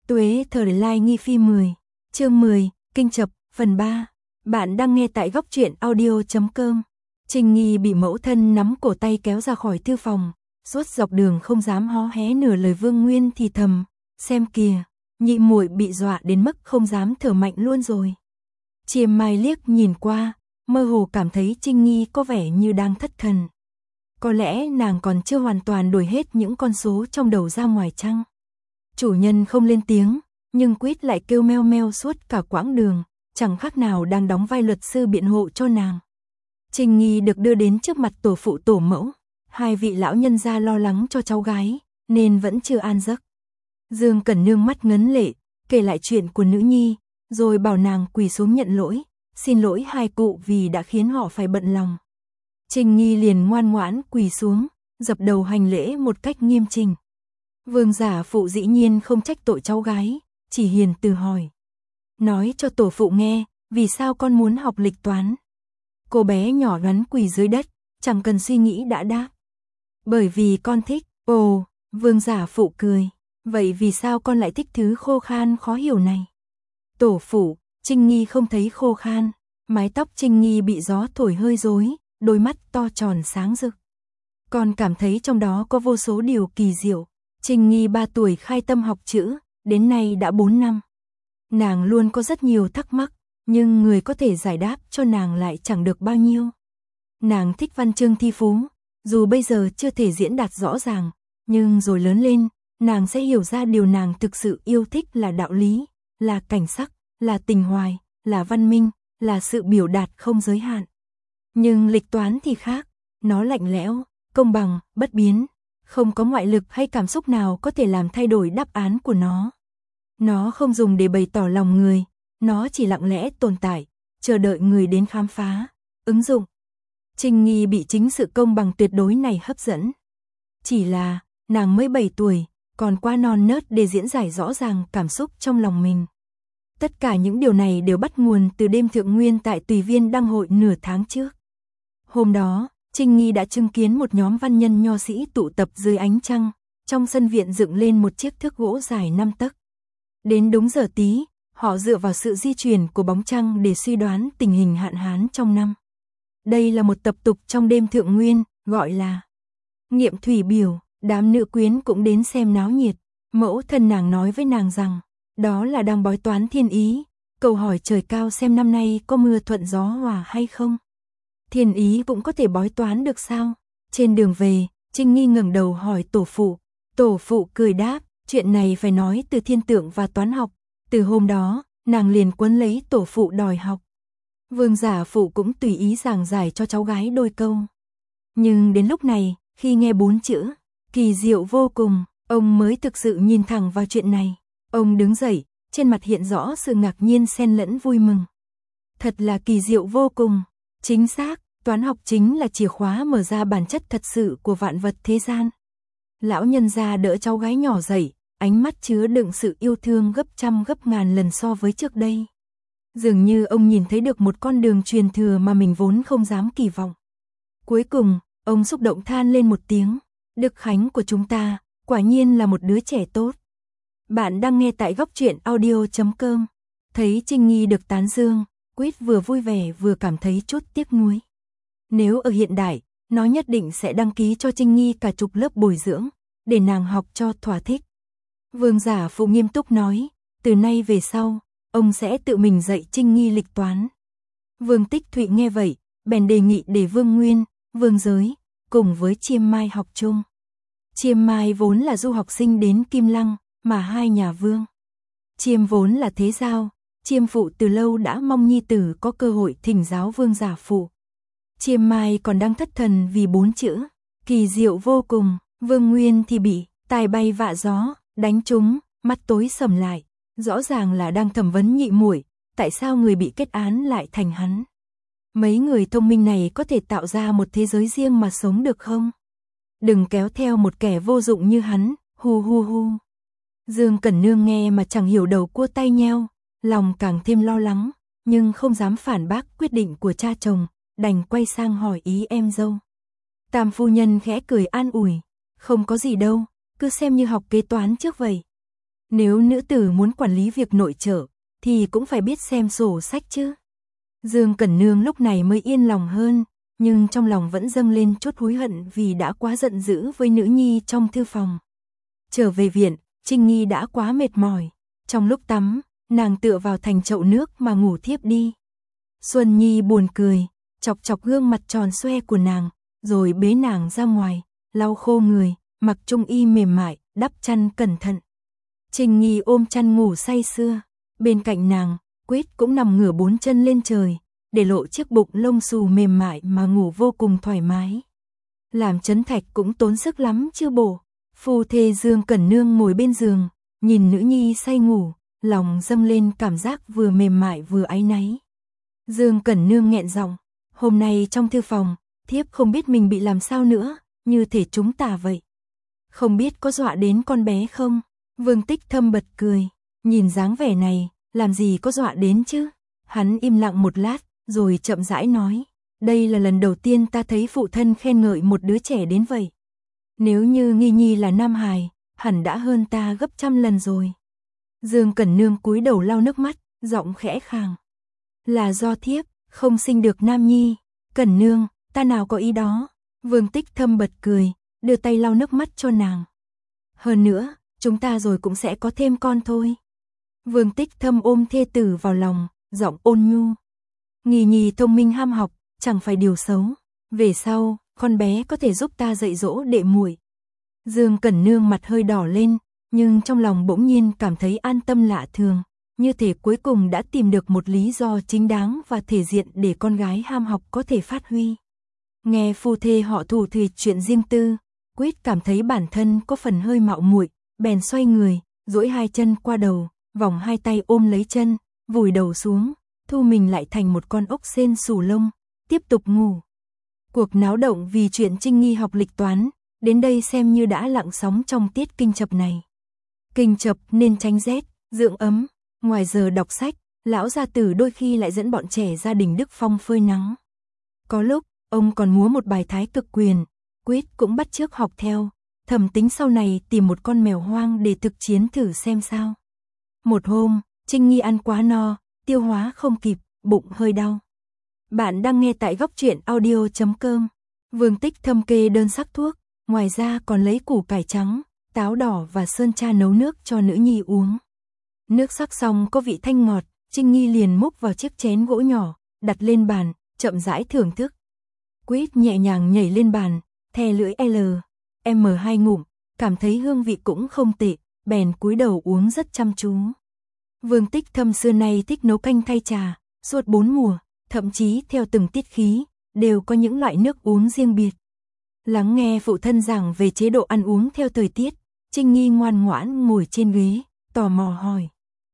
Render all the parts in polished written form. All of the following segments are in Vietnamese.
Tuế thời lai nghi phi 10, chương 10, kinh chập, phần 3. Bạn đang nghe tại góc truyện audio.com. Trình Nghi bị mẫu thân nắm cổ tay kéo ra khỏi thư phòng, suốt dọc đường không dám hó hé nửa lời. Vương Nguyên thì thầm, xem kìa, nhị muội bị dọa đến mức không dám thở mạnh luôn rồi. Chiêm Mai liếc nhìn qua, mơ hồ cảm thấy Trình Nghi có vẻ như đang thất thần. Có lẽ nàng còn chưa hoàn toàn đổi hết những con số trong đầu ra ngoài chăng? Chủ nhân không lên tiếng, nhưng Quýt lại kêu meo meo suốt cả quãng đường, chẳng khác nào đang đóng vai luật sư biện hộ cho nàng. Trình Nghi được đưa đến trước mặt tổ phụ tổ mẫu, hai vị lão nhân gia lo lắng cho cháu gái, nên vẫn chưa an giấc. Dương Cẩn Nương mắt ngấn lệ, kể lại chuyện của nữ nhi, rồi bảo nàng quỳ xuống nhận lỗi, xin lỗi hai cụ vì đã khiến họ phải bận lòng. Trình Nghi liền ngoan ngoãn quỳ xuống, dập đầu hành lễ một cách nghiêm chỉnh. Vương giả phụ dĩ nhiên không trách tội cháu gái, chỉ hiền từ hỏi. Nói cho tổ phụ nghe, vì sao con muốn học lịch toán? Cô bé nhỏ rắn quỳ dưới đất, chẳng cần suy nghĩ đã đáp. Bởi vì con thích. Ồ, vương giả phụ cười. Vậy vì sao con lại thích thứ khô khan khó hiểu này? Tổ phụ, Trình Nghi không thấy khô khan. Mái tóc Trình Nghi bị gió thổi hơi rối, đôi mắt to tròn sáng rực. Con cảm thấy trong đó có vô số điều kỳ diệu. Trình Nghi 3 tuổi khai tâm học chữ, đến nay đã 4 năm. Nàng luôn có rất nhiều thắc mắc, nhưng người có thể giải đáp cho nàng lại chẳng được bao nhiêu. Nàng thích văn chương thi phú, dù bây giờ chưa thể diễn đạt rõ ràng, nhưng rồi lớn lên, nàng sẽ hiểu ra điều nàng thực sự yêu thích là đạo lý, là cảnh sắc, là tình hoài, là văn minh, là sự biểu đạt không giới hạn. Nhưng lịch toán thì khác, nó lạnh lẽo, công bằng, bất biến. Không có ngoại lực hay cảm xúc nào có thể làm thay đổi đáp án của nó. Nó không dùng để bày tỏ lòng người, nó chỉ lặng lẽ tồn tại, chờ đợi người đến khám phá, ứng dụng. Trình Nghi bị chính sự công bằng tuyệt đối này hấp dẫn. Chỉ là, nàng mới 7 tuổi, còn quá non nớt để diễn giải rõ ràng cảm xúc trong lòng mình. Tất cả những điều này đều bắt nguồn từ đêm thượng nguyên tại Tùy Viên đăng hội nửa tháng trước. Hôm đó, Trình Nghi đã chứng kiến một nhóm văn nhân nho sĩ tụ tập dưới ánh trăng, trong sân viện dựng lên một chiếc thước gỗ dài 5 tấc. Đến đúng giờ tí, họ dựa vào sự di chuyển của bóng trăng để suy đoán tình hình hạn hán trong năm. Đây là một tập tục trong đêm thượng nguyên, gọi là nghiệm thủy biểu. Đám nữ quyến cũng đến xem náo nhiệt. Mẫu thân nàng nói với nàng rằng, đó là đang bói toán thiên ý, cầu hỏi trời cao xem năm nay có mưa thuận gió hòa hay không. Thiên ý cũng có thể bói toán được sao? Trên đường về, Trình Nghi ngẩng đầu hỏi tổ phụ. Tổ phụ cười đáp, chuyện này phải nói từ thiên tượng và toán học. Từ hôm đó, nàng liền quấn lấy tổ phụ đòi học. Vương giả phụ cũng tùy ý giảng giải cho cháu gái đôi câu. Nhưng đến lúc này, khi nghe 4 chữ, kỳ diệu vô cùng, ông mới thực sự nhìn thẳng vào chuyện này. Ông đứng dậy, trên mặt hiện rõ sự ngạc nhiên xen lẫn vui mừng. Thật là kỳ diệu vô cùng. Chính xác, toán học chính là chìa khóa mở ra bản chất thật sự của vạn vật thế gian. Lão nhân gia đỡ cháu gái nhỏ dậy, ánh mắt chứa đựng sự yêu thương gấp trăm gấp ngàn lần so với trước đây. Dường như ông nhìn thấy được một con đường truyền thừa mà mình vốn không dám kỳ vọng. Cuối cùng, ông xúc động than lên một tiếng. Đức Khánh của chúng ta, quả nhiên là một đứa trẻ tốt. Bạn đang nghe tại góc truyện audio.com. Thấy Trình Nghi được tán dương, Quýt vừa vui vẻ vừa cảm thấy chút tiếc nuối. Nếu ở hiện đại, nó nhất định sẽ đăng ký cho Trình Nghi cả chục lớp bồi dưỡng, để nàng học cho thỏa thích. Vương giả phụ nghiêm túc nói, từ nay về sau, ông sẽ tự mình dạy Trình Nghi lịch toán. Vương Tích Thụy nghe vậy, bèn đề nghị để Vương Nguyên, Vương Giới, cùng với Chiêm Mai học chung. Chiêm Mai vốn là du học sinh đến Kim Lăng, mà hai nhà Vương. Chiêm vốn là thế giao, Chiêm phụ từ lâu đã mong nhi tử có cơ hội thỉnh giáo vương giả phụ. Chiêm Mai còn đang thất thần vì 4 chữ, kỳ diệu vô cùng. Vương Nguyên thì bị tài bay vạ gió, đánh trúng, mắt tối sầm lại. Rõ ràng là đang thẩm vấn nhị muội, tại sao người bị kết án lại thành hắn? Mấy người thông minh này có thể tạo ra một thế giới riêng mà sống được không? Đừng kéo theo một kẻ vô dụng như hắn, hu hu hu. Dương Cẩn Nương nghe mà chẳng hiểu đầu cua tay nheo, lòng càng thêm lo lắng, nhưng không dám phản bác quyết định của cha chồng, đành quay sang hỏi ý em dâu. Tam phu nhân khẽ cười an ủi, không có gì đâu, cứ xem như học kế toán trước vậy. Nếu nữ tử muốn quản lý việc nội trợ, thì cũng phải biết xem sổ sách chứ. Dương Cẩn Nương lúc này mới yên lòng hơn, nhưng trong lòng vẫn dâng lên chút hối hận vì đã quá giận dữ với nữ nhi trong thư phòng. Trở về viện, Trinh Nghi đã quá mệt mỏi. Trong lúc tắm, nàng tựa vào thành chậu nước mà ngủ thiếp đi. Xuân Nhi buồn cười, chọc chọc gương mặt tròn xoe của nàng, rồi bế nàng ra ngoài, lau khô người, mặc trung y mềm mại, đắp chăn cẩn thận. Trinh Nghi ôm chăn ngủ say sưa, bên cạnh nàng, Quyết cũng nằm ngửa bốn chân lên trời, để lộ chiếc bụng lông xù mềm mại mà ngủ vô cùng thoải mái. Làm Trấn Thạch cũng tốn sức lắm chưa bổ. Phu thê Dương Cẩn Nương ngồi bên giường, nhìn nữ nhi say ngủ, lòng dâng lên cảm giác vừa mềm mại vừa áy náy. Dương Cẩn Nương nghẹn giọng, hôm nay trong thư phòng, thiếp không biết mình bị làm sao nữa, như thể chúng tà vậy. Không biết có dọa đến con bé không? Vương Tích Thâm bật cười, nhìn dáng vẻ này, làm gì có dọa đến chứ? Hắn im lặng một lát, rồi chậm rãi nói, đây là lần đầu tiên ta thấy phụ thân khen ngợi một đứa trẻ đến vậy. Nếu như Nghi Nhi là nam hài, hẳn đã hơn ta gấp trăm lần rồi. Dương Cẩn Nương cúi đầu lau nước mắt, giọng khẽ khàng. Là do thiếp, không sinh được nam nhi. Cẩn Nương, ta nào có ý đó. Vương Tích Thâm bật cười, đưa tay lau nước mắt cho nàng. Hơn nữa, chúng ta rồi cũng sẽ có thêm con thôi. Vương Tích Thâm ôm thê tử vào lòng, giọng ôn nhu. Nghi Nhi thông minh ham học, chẳng phải điều xấu. Về sau, con bé có thể giúp ta dạy dỗ đệ muội. Dương Cẩn Nương mặt hơi đỏ lên, nhưng trong lòng bỗng nhiên cảm thấy an tâm lạ thường, như thể cuối cùng đã tìm được một lý do chính đáng và thể diện để con gái ham học có thể phát huy. Nghe phu thê họ thủ thỉ chuyện riêng tư, Quyết cảm thấy bản thân có phần hơi mạo muội, bèn xoay người, duỗi hai chân qua đầu, vòng hai tay ôm lấy chân, vùi đầu xuống, thu mình lại thành một con ốc sên xù lông, tiếp tục ngủ. Cuộc náo động vì chuyện Trinh Nghi học lịch toán, đến đây xem như đã lặng sóng trong tiết kinh chập này. Kinh chập nên tránh rét, dưỡng ấm, ngoài giờ đọc sách, lão gia tử đôi khi lại dẫn bọn trẻ gia đình Đức Phong phơi nắng. Có lúc, ông còn múa một bài thái cực quyền, Quyết cũng bắt chước học theo, thầm tính sau này tìm một con mèo hoang để thực chiến thử xem sao. Một hôm, Trinh Nghi ăn quá no, tiêu hóa không kịp, bụng hơi đau. Bạn đang nghe tại góc truyện audio.com. Vương Tích Thâm kê đơn sắc thuốc, ngoài ra còn lấy củ cải trắng, táo đỏ và sơn tra nấu nước cho nữ nhi uống. Nước sắc xong có vị thanh ngọt, Trinh Nghi liền múc vào chiếc chén gỗ nhỏ, đặt lên bàn, chậm rãi thưởng thức. Quyết nhẹ nhàng nhảy lên bàn, thè lưỡi M2 ngụm, cảm thấy hương vị cũng không tệ, bèn cúi đầu uống rất chăm chú. Vương Tích Thâm xưa nay thích nấu canh thay trà, suốt 4 mùa, thậm chí theo từng tiết khí, đều có những loại nước uống riêng biệt. Lắng nghe phụ thân giảng về chế độ ăn uống theo thời tiết, Trinh Nghi ngoan ngoãn ngồi trên ghế, tò mò hỏi.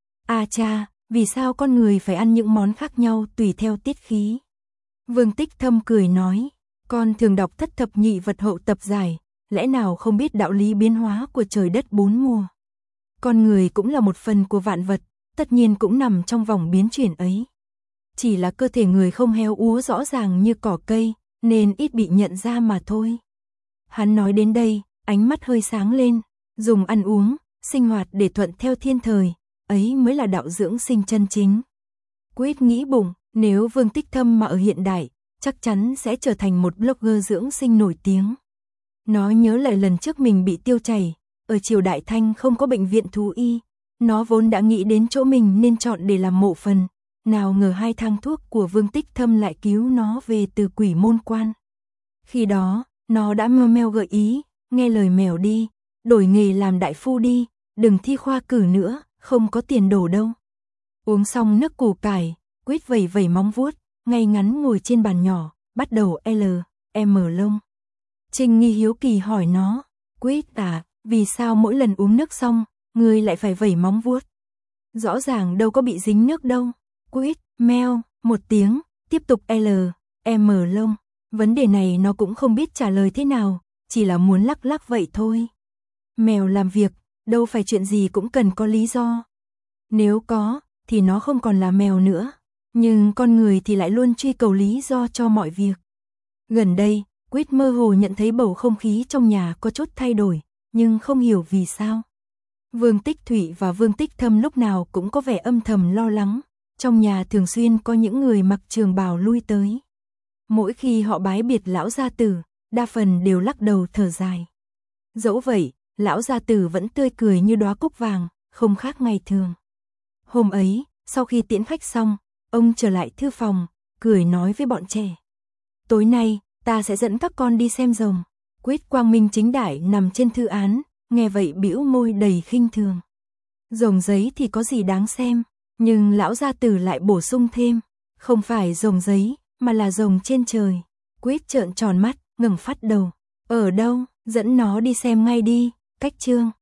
À cha, vì sao con người phải ăn những món khác nhau tùy theo tiết khí? Vương Tích Thâm cười nói, con thường đọc thất thập nhị vật hậu tập giải, lẽ nào không biết đạo lý biến hóa của trời đất 4 mùa? Con người cũng là một phần của vạn vật, tất nhiên cũng nằm trong vòng biến chuyển ấy. Chỉ là cơ thể người không héo úa rõ ràng như cỏ cây, nên ít bị nhận ra mà thôi. Hắn nói đến đây, ánh mắt hơi sáng lên, dùng ăn uống, sinh hoạt để thuận theo thiên thời, ấy mới là đạo dưỡng sinh chân chính. Quyết nghĩ bụng, nếu Vương Tích Thâm mà ở hiện đại, chắc chắn sẽ trở thành một blogger dưỡng sinh nổi tiếng. Nó nhớ lại lần trước mình bị tiêu chảy, ở triều Đại Thanh không có bệnh viện thú y, nó vốn đã nghĩ đến chỗ mình nên chọn để làm mộ phần, nào ngờ 2 thang thuốc của Vương Tích Thâm lại cứu nó về từ quỷ môn quan. Khi đó, nó đã meo meo gợi ý, nghe lời mèo đi, đổi nghề làm đại phu đi, đừng thi khoa cử nữa, không có tiền đổ đâu. Uống xong nước củ cải, Quyết vẩy vẩy móng vuốt, ngay ngắn ngồi trên bàn nhỏ, bắt đầu M lông. Trinh Nghi hiếu kỳ hỏi nó, Quyết à, vì sao mỗi lần uống nước xong, người lại phải vẩy móng vuốt? Rõ ràng đâu có bị dính nước đâu. Quyết, meo, một tiếng, tiếp tục M lông. Vấn đề này nó cũng không biết trả lời thế nào, chỉ là muốn lắc lắc vậy thôi. Mèo làm việc, đâu phải chuyện gì cũng cần có lý do. Nếu có, thì nó không còn là mèo nữa. Nhưng con người thì lại luôn truy cầu lý do cho mọi việc. Gần đây, Quyết mơ hồ nhận thấy bầu không khí trong nhà có chút thay đổi, nhưng không hiểu vì sao. Vương Tích Thủy và Vương Tích Thâm lúc nào cũng có vẻ âm thầm lo lắng, trong nhà thường xuyên có những người mặc trường bào lui tới. Mỗi khi họ bái biệt lão gia tử, đa phần đều lắc đầu thở dài. Dẫu vậy, lão gia tử vẫn tươi cười như đóa cúc vàng, không khác ngày thường. Hôm ấy, sau khi tiễn khách xong, ông trở lại thư phòng, cười nói với bọn trẻ. Tối nay, ta sẽ dẫn các con đi xem rồng. Quýt quang minh chính đại nằm trên thư án, nghe vậy bĩu môi đầy khinh thường. Rồng giấy thì có gì đáng xem, nhưng lão gia tử lại bổ sung thêm, không phải rồng giấy, mà là rồng trên trời. Quýt trợn tròn mắt, ngẩng phát đầu. Ở đâu, dẫn nó đi xem ngay đi, cách chương.